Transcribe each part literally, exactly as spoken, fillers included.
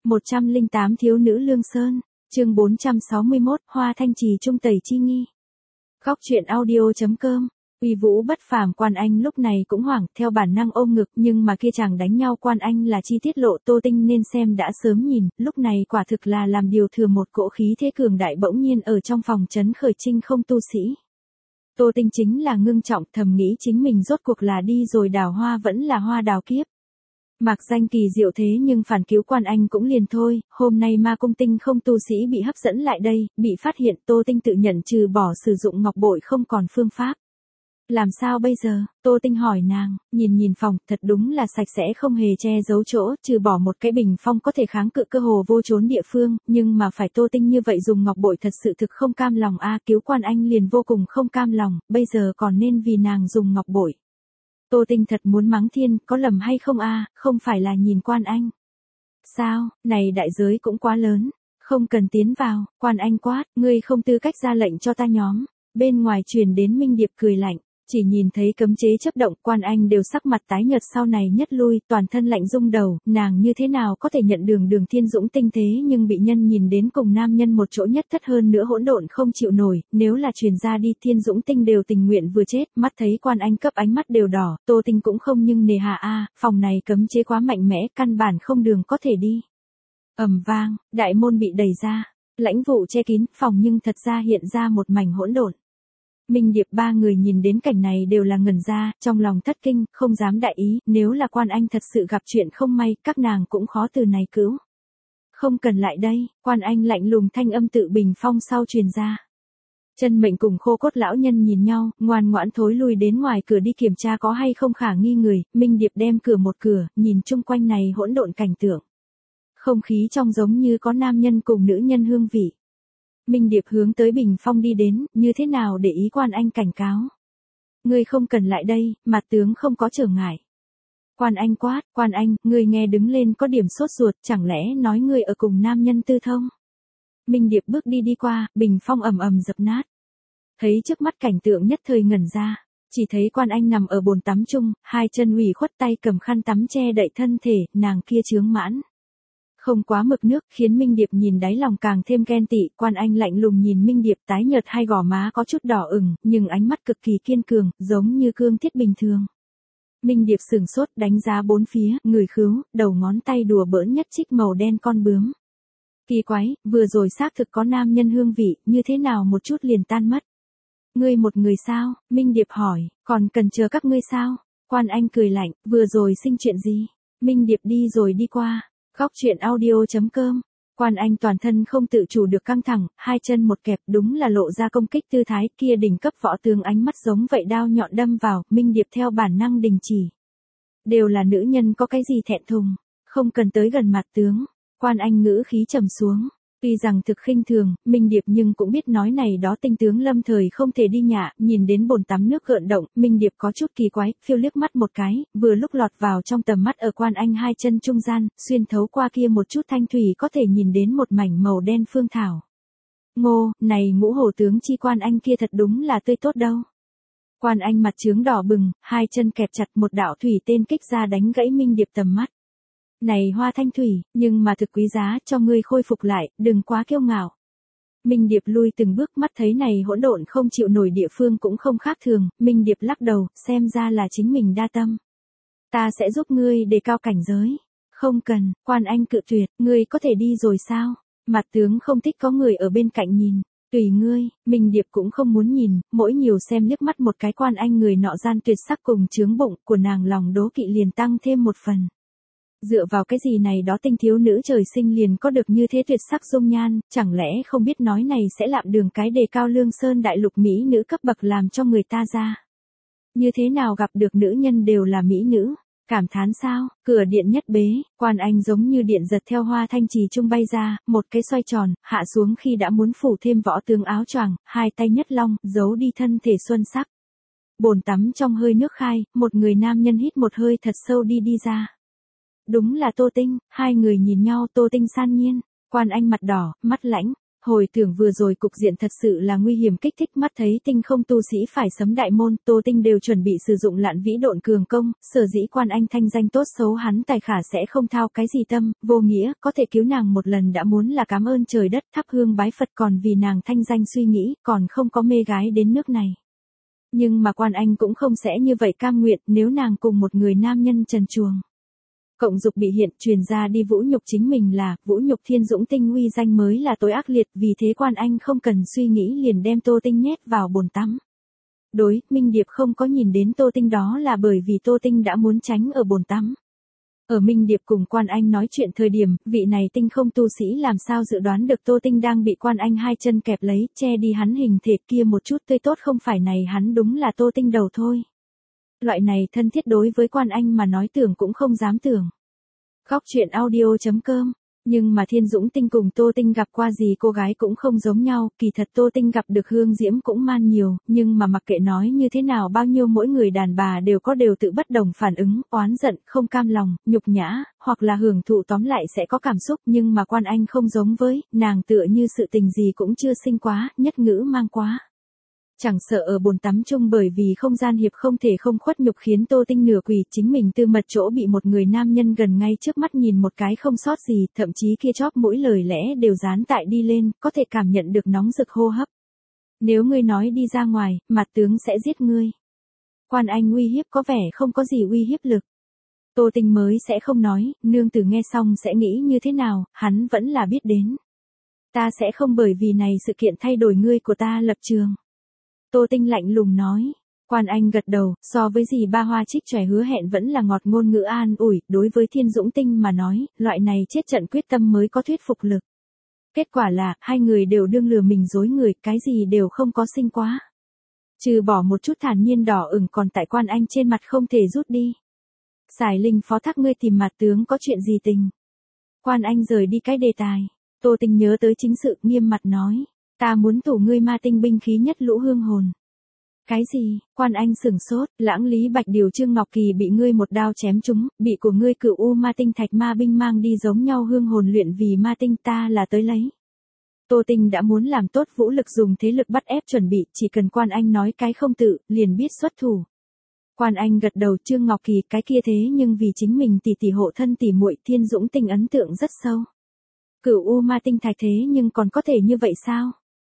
một trăm lẻ tám Thiếu nữ Lương Sơn, chương bốn trăm sáu mươi mốt, Hoa Thanh Trì trung tẩy chi nghi. Góc truyện audio.com. Uy vũ bất phàm Quan Anh lúc này cũng hoảng, theo bản năng ôm ngực, nhưng mà kia chàng đánh nhau Quan Anh là chi tiết lộ Tô Tinh nên xem đã sớm nhìn, lúc này quả thực là làm điều thừa một cỗ khí thế cường đại bỗng nhiên ở trong phòng trấn khởi trinh không tu sĩ. Tô Tinh chính là ngưng trọng, thầm nghĩ chính mình rốt cuộc là đi rồi đào hoa vẫn là hoa đào kiếp. Mạc danh kỳ diệu thế nhưng phản cứu Quan Anh cũng liền thôi, hôm nay ma cung tinh không tu sĩ bị hấp dẫn lại đây, bị phát hiện Tô Tinh tự nhận trừ bỏ sử dụng ngọc bội không còn phương pháp. Làm sao bây giờ? Tô Tinh hỏi nàng, nhìn nhìn phòng, thật đúng là sạch sẽ không hề che giấu chỗ, trừ bỏ một cái bình phong có thể kháng cự cơ hồ vô trốn địa phương, nhưng mà phải Tô Tinh như vậy dùng ngọc bội thật sự thực không cam lòng a, cứu Quan Anh liền vô cùng không cam lòng, bây giờ còn nên vì nàng dùng ngọc bội. Tô Tinh thật muốn mắng thiên, có lầm hay không a, không phải là nhìn Quan Anh. Sao, này đại giới cũng quá lớn, không cần tiến vào, Quan Anh quát, ngươi không tư cách ra lệnh cho ta nhóm. Bên ngoài truyền đến Minh Điệp cười lạnh. Chỉ nhìn thấy cấm chế chấp động, Quan Anh đều sắc mặt tái nhợt, sau này nhất lui, toàn thân lạnh rung đầu, nàng như thế nào có thể nhận đường đường thiên dũng tinh thế nhưng bị nhân nhìn đến cùng nam nhân một chỗ nhất thất hơn nữa hỗn độn không chịu nổi, nếu là truyền ra đi thiên dũng tinh đều tình nguyện vừa chết, mắt thấy Quan Anh cấp ánh mắt đều đỏ, Tô Tinh cũng không nhưng nề hà a, phòng này cấm chế quá mạnh mẽ, căn bản không đường có thể đi. Ầm vang, đại môn bị đẩy ra, lãnh vụ che kín, phòng nhưng thật ra hiện ra một mảnh hỗn độn. Minh Điệp ba người nhìn đến cảnh này đều là ngẩn ra, trong lòng thất kinh, không dám đại ý, nếu là Quan Anh thật sự gặp chuyện không may, các nàng cũng khó từ này cứu. Không cần lại đây, Quan Anh lạnh lùng thanh âm tự bình phong sau truyền ra. Chân Mệnh cùng Khô Cốt lão nhân nhìn nhau, ngoan ngoãn thối lui đến ngoài cửa đi kiểm tra có hay không khả nghi người, Minh Điệp đem cửa một cửa, nhìn chung quanh này hỗn độn cảnh tượng. Không khí trong giống như có nam nhân cùng nữ nhân hương vị. Minh Điệp hướng tới bình phong đi đến, như thế nào để ý Quan Anh cảnh cáo. Ngươi không cần lại đây, mặt tướng không có trở ngại. Quan Anh quát, Quan Anh, ngươi nghe đứng lên có điểm sốt ruột, chẳng lẽ nói ngươi ở cùng nam nhân tư thông. Minh Điệp bước đi đi qua, bình phong ầm ầm dập nát. Thấy trước mắt cảnh tượng nhất thời ngẩn ra, chỉ thấy Quan Anh nằm ở bồn tắm chung, hai chân ủy khuất tay cầm khăn tắm che đậy thân thể, nàng kia chướng mãn. Không quá mực nước, khiến Minh Điệp nhìn đáy lòng càng thêm ghen tị, Quan Anh lạnh lùng nhìn Minh Điệp tái nhợt hai gò má có chút đỏ ửng, nhưng ánh mắt cực kỳ kiên cường, giống như cương thiết bình thường. Minh Điệp sửng sốt đánh giá bốn phía, người khứu, đầu ngón tay đùa bỡn nhất trích màu đen con bướm. Kỳ quái, vừa rồi xác thực có nam nhân hương vị, như thế nào một chút liền tan mất. Ngươi một người sao? Minh Điệp hỏi, còn cần chờ các ngươi sao? Quan Anh cười lạnh, vừa rồi sinh chuyện gì? Minh Điệp đi rồi đi qua. Góc truyện audio.com. Quan Anh toàn thân không tự chủ được căng thẳng, hai chân một kẹp đúng là lộ ra công kích tư thái, kia đỉnh cấp võ tướng ánh mắt giống vậy đao nhọn đâm vào, Minh Điệp theo bản năng đình chỉ. Đều là nữ nhân có cái gì thẹn thùng, không cần tới gần mặt tướng. Quan Anh ngữ khí trầm xuống. Tuy rằng thực khinh thường, Minh Điệp nhưng cũng biết nói này đó tinh tướng lâm thời không thể đi nhạ, nhìn đến bồn tắm nước gợn động, Minh Điệp có chút kỳ quái, phiêu liếc mắt một cái, vừa lúc lọt vào trong tầm mắt ở Quan Anh hai chân trung gian, xuyên thấu qua kia một chút thanh thủy có thể nhìn đến một mảnh màu đen phương thảo. Ngô, này ngũ hổ tướng chi Quan Anh kia thật đúng là tươi tốt đâu. Quan Anh mặt trướng đỏ bừng, hai chân kẹp chặt một đạo thủy tên kích ra đánh gãy Minh Điệp tầm mắt. Này hoa thanh thủy, nhưng mà thực quý giá, cho ngươi khôi phục lại, đừng quá kiêu ngạo. Minh Điệp lui từng bước, mắt thấy này hỗn độn không chịu nổi địa phương cũng không khác thường, Minh Điệp lắc đầu, xem ra là chính mình đa tâm. Ta sẽ giúp ngươi đề cao cảnh giới. Không cần, Quan Anh cự tuyệt, ngươi có thể đi rồi sao? Mặt tướng không thích có người ở bên cạnh nhìn. Tùy ngươi, Minh Điệp cũng không muốn nhìn, mỗi nhiều xem liếc mắt một cái Quan Anh người nọ gian tuyệt sắc cùng chướng bụng của nàng lòng đố kỵ liền tăng thêm một phần. Dựa vào cái gì này đó tinh thiếu nữ trời sinh liền có được như thế tuyệt sắc dung nhan, chẳng lẽ không biết nói này sẽ lạm đường cái đề cao Lương Sơn đại lục mỹ nữ cấp bậc làm cho người ta ra. Như thế nào gặp được nữ nhân đều là mỹ nữ, cảm thán sao, cửa điện nhất bế, Quan Anh giống như điện giật theo Hoa Thanh Trì trung bay ra, một cái xoay tròn, hạ xuống khi đã muốn phủ thêm võ tướng áo choàng, hai tay nhất long, giấu đi thân thể xuân sắc. Bồn tắm trong hơi nước khai, một người nam nhân hít một hơi thật sâu đi đi ra. Đúng là Tô Tinh, hai người nhìn nhau, Tô Tinh san nhiên, Quan Anh mặt đỏ, mắt lãnh, hồi tưởng vừa rồi cục diện thật sự là nguy hiểm kích thích mắt thấy tinh không tu sĩ phải sấm đại môn, Tô Tinh đều chuẩn bị sử dụng lạn vĩ độn cường công, sở dĩ Quan Anh thanh danh tốt xấu hắn tài khả sẽ không thao cái gì tâm, vô nghĩa, có thể cứu nàng một lần đã muốn là cảm ơn trời đất thắp hương bái Phật còn vì nàng thanh danh suy nghĩ, còn không có mê gái đến nước này. Nhưng mà Quan Anh cũng không sẽ như vậy cam nguyện nếu nàng cùng một người nam nhân trần truồng. Cộng dục bị hiện truyền ra đi vũ nhục chính mình là, vũ nhục Thiên Dũng Tinh uy danh mới là tối ác liệt, vì thế Quan Anh không cần suy nghĩ liền đem Tô Tinh nhét vào bồn tắm. Đối, Minh Điệp không có nhìn đến Tô Tinh đó là bởi vì Tô Tinh đã muốn tránh ở bồn tắm. Ở Minh Điệp cùng Quan Anh nói chuyện thời điểm, vị này tinh không tu sĩ làm sao dự đoán được Tô Tinh đang bị Quan Anh hai chân kẹp lấy, che đi hắn hình thể kia một chút tươi tốt không phải này hắn đúng là Tô Tinh đầu thôi. Loại này thân thiết đối với Quan Anh mà nói tưởng cũng không dám tưởng. Khóc chuyện audio chấm com. Nhưng mà Thiên Dũng Tinh cùng Tô Tinh gặp qua gì cô gái cũng không giống nhau, kỳ thật Tô Tinh gặp được Hương Diễm cũng man nhiều, nhưng mà mặc kệ nói như thế nào bao nhiêu mỗi người đàn bà đều có đều tự bất đồng phản ứng, oán giận, không cam lòng, nhục nhã, hoặc là hưởng thụ tóm lại sẽ có cảm xúc, nhưng mà Quan Anh không giống với, nàng tựa như sự tình gì cũng chưa sinh quá, nhất ngữ mang quá. Chẳng sợ ở bồn tắm chung bởi vì không gian hiệp không thể không khuất nhục khiến Tô Tinh nửa quỳ chính mình tư mật chỗ bị một người nam nhân gần ngay trước mắt nhìn một cái không sót gì, thậm chí kia chóp mỗi lời lẽ đều dán tại đi lên, có thể cảm nhận được nóng rực hô hấp. Nếu ngươi nói đi ra ngoài, mặt tướng sẽ giết ngươi. Quan Anh uy hiếp có vẻ không có gì uy hiếp lực. Tô Tinh mới sẽ không nói, nương tử nghe xong sẽ nghĩ như thế nào, hắn vẫn là biết đến. Ta sẽ không bởi vì này sự kiện thay đổi ngươi của ta lập trường. Tô Tinh lạnh lùng nói. Quan Anh gật đầu, so với gì ba hoa trích trẻ hứa hẹn vẫn là ngọt ngôn ngữ an ủi, đối với Thiên Dũng Tinh mà nói, loại này chết trận quyết tâm mới có thuyết phục lực. Kết quả là, hai người đều đương lừa mình dối người, cái gì đều không có sinh quá. Trừ bỏ một chút thản nhiên đỏ ửng còn tại Quan Anh trên mặt không thể rút đi. Sải Linh phó thác ngươi tìm mặt tướng có chuyện gì tình. Quan Anh rời đi cái đề tài. Tô Tinh nhớ tới chính sự nghiêm mặt nói. Ta muốn tủ ngươi ma tinh binh khí nhất lũ hương hồn. Cái gì? Quan Anh sửng sốt, lãng Lý Bạch Điều Trương Ngọc Kỳ bị ngươi một đao chém trúng, bị của ngươi cửu u ma tinh thạch ma binh mang đi giống nhau hương hồn luyện vì ma tinh ta là tới lấy. Tô Tinh đã muốn làm tốt vũ lực dùng thế lực bắt ép chuẩn bị, chỉ cần Quan Anh nói cái không tự, liền biết xuất thủ. Quan Anh gật đầu Trương Ngọc Kỳ cái kia thế nhưng vì chính mình tỷ tỷ hộ thân tỷ muội Thiên Dũng Tinh ấn tượng rất sâu. Cửu u ma tinh thạch thế nhưng còn có thể như vậy sao?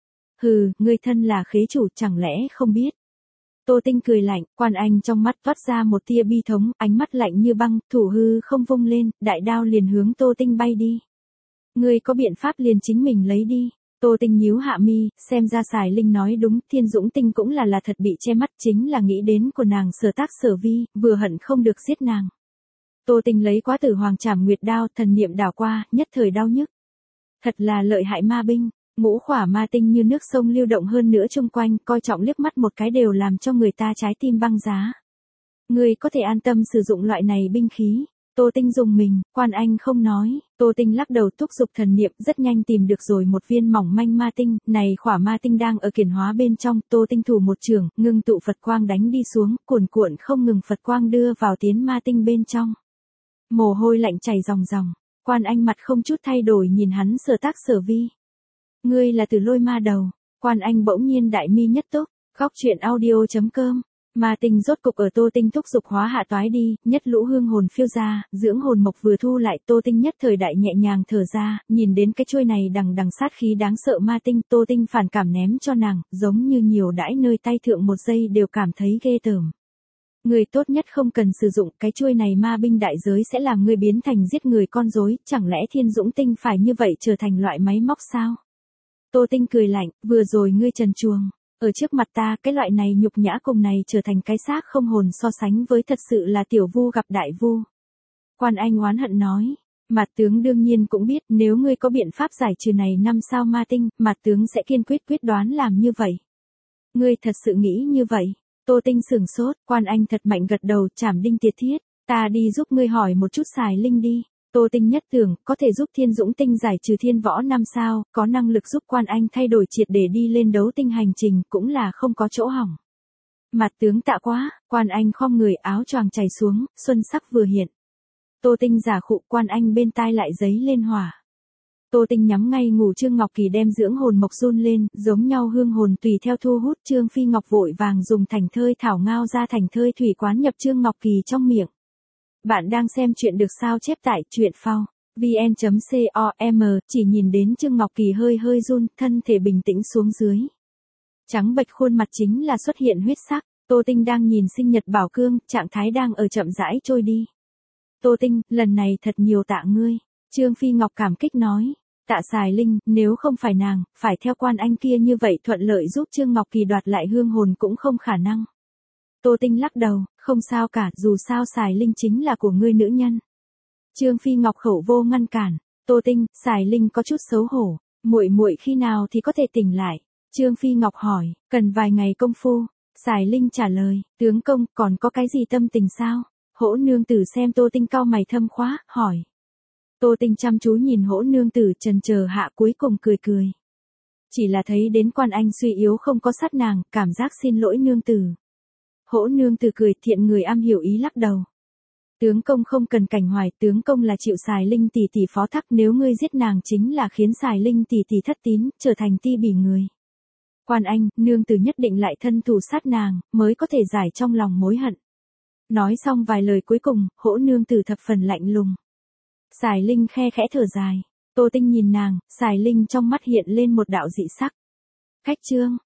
Hừ, ngươi thân là khế chủ chẳng lẽ không biết. Tô Tinh cười lạnh, Quan Anh trong mắt toát ra một tia bi thống, ánh mắt lạnh như băng, thủ hư không vung lên, đại đao liền hướng Tô Tinh bay đi. Ngươi có biện pháp liền chính mình lấy đi. Tô Tinh nhíu hạ mi, xem ra Sải Linh nói đúng, Thiên Dũng Tinh cũng là là thật bị che mắt chính là nghĩ đến của nàng sở tác sở vi, vừa hận không được giết nàng. Tô Tinh lấy quá tử hoàng trảm nguyệt đao, thần niệm đảo qua, nhất thời đau nhức. Thật là lợi hại ma binh. Ngũ khỏa ma tinh như nước sông lưu động hơn nữa chung quanh, coi trọng liếc mắt một cái đều làm cho người ta trái tim băng giá. Người có thể an tâm sử dụng loại này binh khí. Tô Tinh dùng mình, Quan Anh không nói, Tô Tinh lắc đầu thúc giục thần niệm rất nhanh tìm được rồi một viên mỏng manh ma tinh, này khỏa ma tinh đang ở kiển hóa bên trong, Tô Tinh thủ một trường, ngưng tụ Phật quang đánh đi xuống, cuồn cuộn không ngừng Phật quang đưa vào tiến ma tinh bên trong. Mồ hôi lạnh chảy ròng ròng, Quan Anh mặt không chút thay đổi nhìn hắn sở tác sở vi. Ngươi là Tử Lôi ma đầu. Quan Anh bỗng nhiên đại mi nhất túc, khóc chuyện audio chấm com. Ma tinh rốt cục ở Tô Tinh thúc dục hóa hạ toái đi, nhất lũ hương hồn phiêu ra, dưỡng hồn mộc vừa thu lại, Tô Tinh nhất thời đại nhẹ nhàng thở ra, nhìn đến cái chuôi này đằng đằng sát khí đáng sợ ma tinh, Tô Tinh phản cảm ném cho nàng, giống như nhiều đãi nơi tay thượng một giây đều cảm thấy ghê tởm. Người tốt nhất không cần sử dụng cái chuôi này ma binh đại giới sẽ làm ngươi biến thành giết người con rối, chẳng lẽ Thiên Dũng Tinh phải như vậy trở thành loại máy móc sao? Tô Tinh cười lạnh, vừa rồi ngươi trần truồng, ở trước mặt ta cái loại này nhục nhã cùng này trở thành cái xác không hồn so sánh với thật sự là tiểu vu gặp đại vu. Quan Anh oán hận nói, Mạt tướng đương nhiên cũng biết nếu ngươi có biện pháp giải trừ này năm sao ma tinh, Mạt tướng sẽ kiên quyết quyết đoán làm như vậy. Ngươi thật sự nghĩ như vậy? Tô Tinh sửng sốt, Quan Anh thật mạnh gật đầu chảm đinh tiệt thiết, ta đi giúp ngươi hỏi một chút Sải Linh đi. Tô Tinh nhất tưởng, có thể giúp Thiên Dũng Tinh giải trừ thiên võ năm sao, có năng lực giúp Quan Anh thay đổi triệt để đi lên đấu tinh hành trình, cũng là không có chỗ hỏng. Mặt tướng tạ quá, Quan Anh khom người áo choàng chảy xuống, xuân sắc vừa hiện. Tô Tinh giả khụ Quan Anh bên tai lại giấy lên hỏa. Tô Tinh nhắm ngay ngủ, Trương Ngọc Kỳ đem dưỡng hồn mộc run lên, giống nhau hương hồn tùy theo thu hút. Trương Phi Ngọc vội vàng dùng thành thơi thảo ngao ra thành thơi thủy quán nhập Trương Ngọc Kỳ trong miệng. Bạn đang xem chuyện được sao chép tại truyện phao vn chấm com, chỉ nhìn đến Trương Ngọc Kỳ hơi hơi run, thân thể bình tĩnh xuống dưới. Trắng bệch khuôn mặt chính là xuất hiện huyết sắc. Tô Tinh đang nhìn sinh nhật bảo cương, trạng thái đang ở chậm rãi trôi đi. Tô Tinh, lần này thật nhiều tạ ngươi. Trương Phi Ngọc cảm kích nói. Tạ Sài Linh, nếu không phải nàng, phải theo quan anh kia như vậy thuận lợi giúp Trương Ngọc Kỳ đoạt lại hương hồn cũng không khả năng. Tô Tinh lắc đầu, không sao cả, dù sao Sài Linh chính là của ngươi nữ nhân. Trương Phi Ngọc khẩu vô ngăn cản. Tô Tinh, Sài Linh có chút xấu hổ, muội muội khi nào thì có thể tỉnh lại? Trương Phi Ngọc hỏi, cần vài ngày công phu. Sài Linh trả lời, tướng công, còn có cái gì tâm tình sao? Hỗ nương tử xem Tô Tinh cau mày thâm khóa, hỏi. Tô Tinh chăm chú nhìn hỗ nương tử, trần chờ hạ cuối cùng cười cười. Chỉ là thấy đến quan anh suy yếu không có sát nàng, cảm giác xin lỗi nương tử. Hỗ nương tử cười, thiện người am hiểu ý lắc đầu. Tướng công không cần cảnh hoài, tướng công là chịu Sài Linh tỷ tỷ phó thác, nếu ngươi giết nàng chính là khiến Sài Linh tỷ tỷ thất tín, trở thành ti bỉ người. Quan anh, nương tử nhất định lại thân thủ sát nàng, mới có thể giải trong lòng mối hận. Nói xong vài lời cuối cùng, hỗ nương tử thập phần lạnh lùng. Sài Linh khe khẽ thở dài. Tô Tinh nhìn nàng, Sài Linh trong mắt hiện lên một đạo dị sắc. Khách trương,